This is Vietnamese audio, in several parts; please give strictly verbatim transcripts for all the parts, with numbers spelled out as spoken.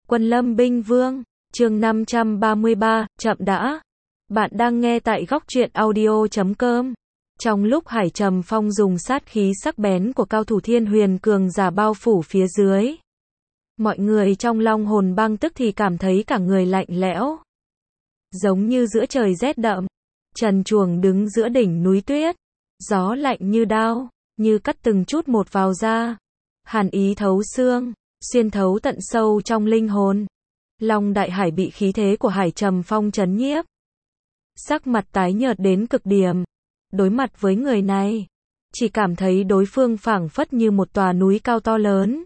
Quân Lâm Binh Vương, chương năm trăm ba mươi ba, chậm đã. Bạn đang nghe tại góc truyện audio chấm com. Trong lúc Hải Trầm Phong dùng sát khí sắc bén của cao thủ Thiên Huyền cường giả bao phủ phía dưới, mọi người trong Long Hồn Bang tức thì cảm thấy cả người lạnh lẽo, giống như giữa trời rét đậm. Trần Truồng đứng giữa đỉnh núi tuyết, gió lạnh như đao, như cắt từng chút một vào da, hàn ý thấu xương, xuyên thấu tận sâu trong linh hồn. Long Đại Hải bị khí thế của Hải Trầm Phong chấn nhiếp, sắc mặt tái nhợt đến cực điểm. Đối mặt với người này, chỉ cảm thấy đối phương phảng phất như một tòa núi cao to lớn,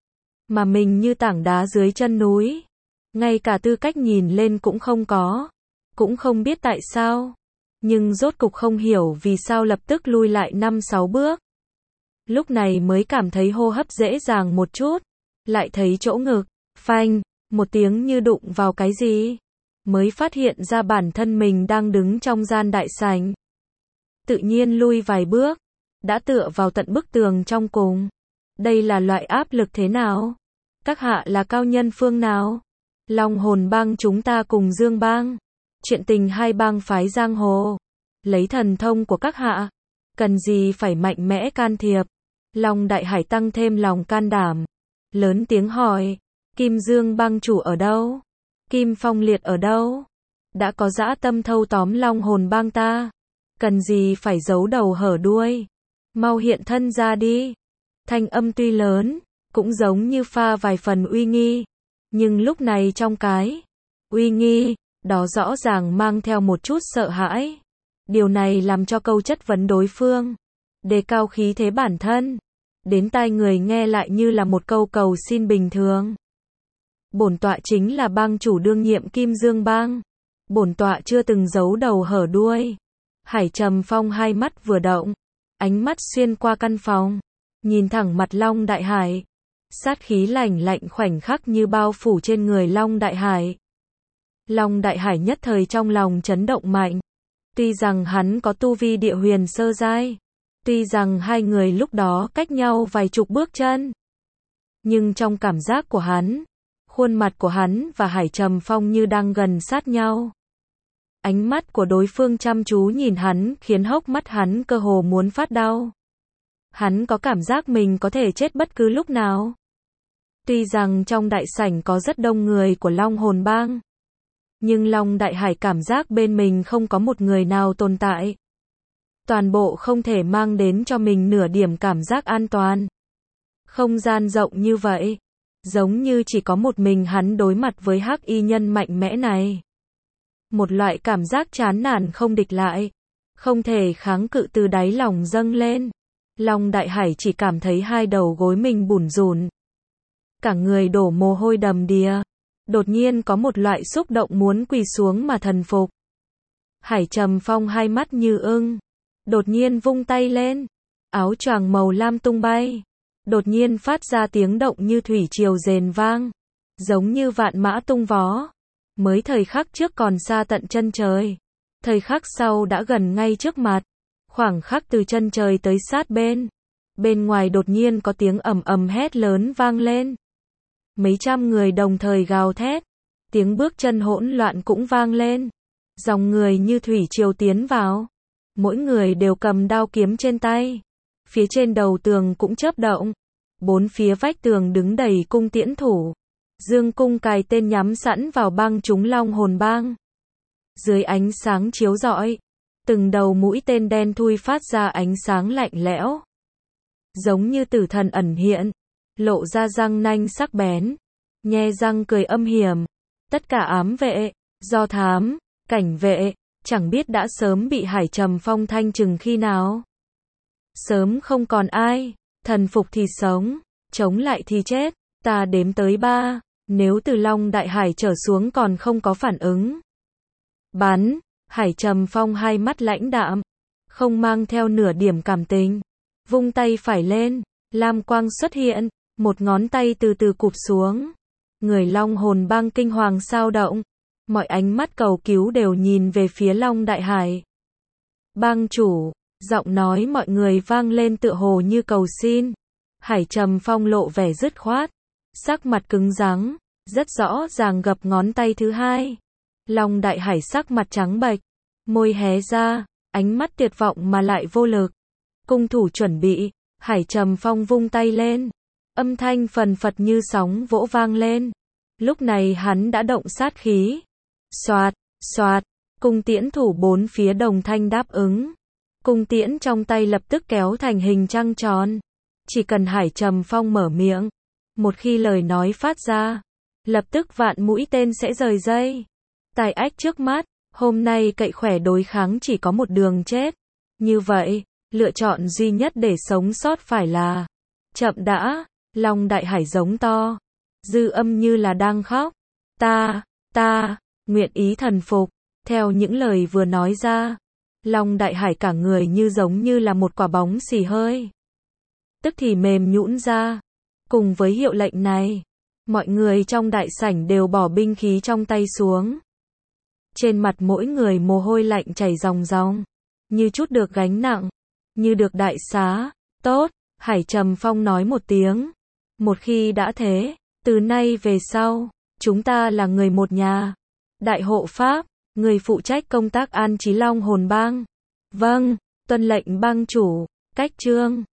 mà mình như tảng đá dưới chân núi, ngay cả tư cách nhìn lên cũng không có. Cũng không biết tại sao, nhưng rốt cục không hiểu vì sao lập tức lui lại năm sáu bước. Lúc này mới cảm thấy hô hấp dễ dàng một chút, lại thấy chỗ ngực, phanh, một tiếng như đụng vào cái gì, mới phát hiện ra bản thân mình đang đứng trong gian đại sảnh. Tự nhiên lui vài bước, đã tựa vào tận bức tường trong cùng. Đây là loại áp lực thế nào? Các hạ là cao nhân phương nào? Long Hồn Bang chúng ta cùng Dương Bang, chuyện tình hai bang phái giang hồ, lấy thần thông của các hạ, cần gì phải mạnh mẽ can thiệp? Long Đại Hải tăng thêm lòng can đảm, lớn tiếng hỏi, Kim Dương Bang chủ ở đâu? Kim Phong Liệt ở đâu? Đã có dã tâm thâu tóm Long Hồn Bang ta, cần gì phải giấu đầu hở đuôi? Mau hiện thân ra đi. Thanh âm tuy lớn, cũng giống như pha vài phần uy nghi, nhưng lúc này trong cái uy nghi đó rõ ràng mang theo một chút sợ hãi. Điều này làm cho câu chất vấn đối phương đề cao khí thế bản thân, đến tai người nghe lại như là một câu cầu xin bình thường. Bổn tọa chính là bang chủ đương nhiệm Kim Dương Bang, bổn tọa chưa từng giấu đầu hở đuôi. Hải Trầm Phong hai mắt vừa động, ánh mắt xuyên qua căn phòng, nhìn thẳng mặt Long Đại Hải. Sát khí lạnh lạnh khoảnh khắc như bao phủ trên người Long Đại Hải. Long Đại Hải nhất thời trong lòng chấn động mạnh. Tuy rằng hắn có tu vi địa huyền sơ giai, tuy rằng hai người lúc đó cách nhau vài chục bước chân, nhưng trong cảm giác của hắn, khuôn mặt của hắn và Hải Trầm Phong như đang gần sát nhau. Ánh mắt của đối phương chăm chú nhìn hắn khiến hốc mắt hắn cơ hồ muốn phát đau. Hắn có cảm giác mình có thể chết bất cứ lúc nào. Tuy rằng trong đại sảnh có rất đông người của Long Hồn Bang, nhưng Long Đại Hải cảm giác bên mình không có một người nào tồn tại. Toàn bộ không thể mang đến cho mình nửa điểm cảm giác an toàn. Không gian rộng như vậy, giống như chỉ có một mình hắn đối mặt với hắc y nhân mạnh mẽ này. Một loại cảm giác chán nản không địch lại, không thể kháng cự từ đáy lòng dâng lên. Long Đại Hải chỉ cảm thấy hai đầu gối mình bủn rủn, cả người đổ mồ hôi đầm đìa. Đột nhiên có một loại xúc động muốn quỳ xuống mà thần phục. Hải Trầm Phong hai mắt như ưng, đột nhiên vung tay lên, áo choàng màu lam tung bay, đột nhiên phát ra tiếng động như thủy triều rền vang, giống như vạn mã tung vó. Mới thời khắc trước còn xa tận chân trời, thời khắc sau đã gần ngay trước mặt. Khoảng khắc từ chân trời tới sát bên, bên ngoài đột nhiên có tiếng ầm ầm hét lớn vang lên. Mấy trăm người đồng thời gào thét, tiếng bước chân hỗn loạn cũng vang lên. Dòng người như thủy triều tiến vào, mỗi người đều cầm đao kiếm trên tay. Phía trên đầu tường cũng chớp động, bốn phía vách tường đứng đầy cung tiễn thủ, dương cung cài tên nhắm sẵn vào bang chúng Long Hồn Bang. Dưới ánh sáng chiếu rọi, từng đầu mũi tên đen thui phát ra ánh sáng lạnh lẽo, giống như tử thần ẩn hiện, lộ ra răng nanh sắc bén, nhe răng cười âm hiểm. Tất cả ám vệ, do thám, cảnh vệ, chẳng biết đã sớm bị Hải Trầm Phong thanh trừng khi nào. Sớm không còn ai, thần phục thì sống, chống lại thì chết. Ta đếm tới ba, nếu từ Long Đại Hải trở xuống còn không có phản ứng, bắn. Hải Trầm Phong hai mắt lãnh đạm, không mang theo nửa điểm cảm tình, vung tay phải lên, lam quang xuất hiện, một ngón tay từ từ cụp xuống. Người Long Hồn Bang kinh hoàng sao động, mọi ánh mắt cầu cứu đều nhìn về phía Long Đại Hải. Bang chủ, giọng nói mọi người vang lên tựa hồ như cầu xin. Hải Trầm Phong lộ vẻ dứt khoát, sắc mặt cứng rắn, rất rõ ràng gập ngón tay thứ hai. Long Đại Hải sắc mặt trắng bệch, môi hé ra, ánh mắt tuyệt vọng mà lại vô lực. Cung thủ chuẩn bị, Hải Trầm Phong vung tay lên. Âm thanh phần phật như sóng vỗ vang lên. Lúc này hắn đã động sát khí. Xoạt, xoạt, cung tiễn thủ bốn phía đồng thanh đáp ứng. Cung tiễn trong tay lập tức kéo thành hình trăng tròn. Chỉ cần Hải Trầm Phong mở miệng, một khi lời nói phát ra, lập tức vạn mũi tên sẽ rời dây. Tài ách trước mắt, hôm nay cậy khỏe đối kháng chỉ có một đường chết. Như vậy, lựa chọn duy nhất để sống sót phải là chậm đã. Long Đại Hải giống to, dư âm như là đang khóc. Ta, ta, nguyện ý thần phục. Theo những lời vừa nói ra, Long Đại Hải cả người như giống như là một quả bóng xì hơi. Tức thì mềm nhũn ra. Cùng với hiệu lệnh này, mọi người trong đại sảnh đều bỏ binh khí trong tay xuống. Trên mặt mỗi người mồ hôi lạnh chảy ròng ròng, như chút được gánh nặng, như được đại xá. Tốt, Hải Trầm Phong nói một tiếng. Một khi đã thế, từ nay về sau, chúng ta là người một nhà. Đại hộ pháp, người phụ trách công tác an trí Long Hồn Bang. Vâng, tuân lệnh bang chủ. Cách chương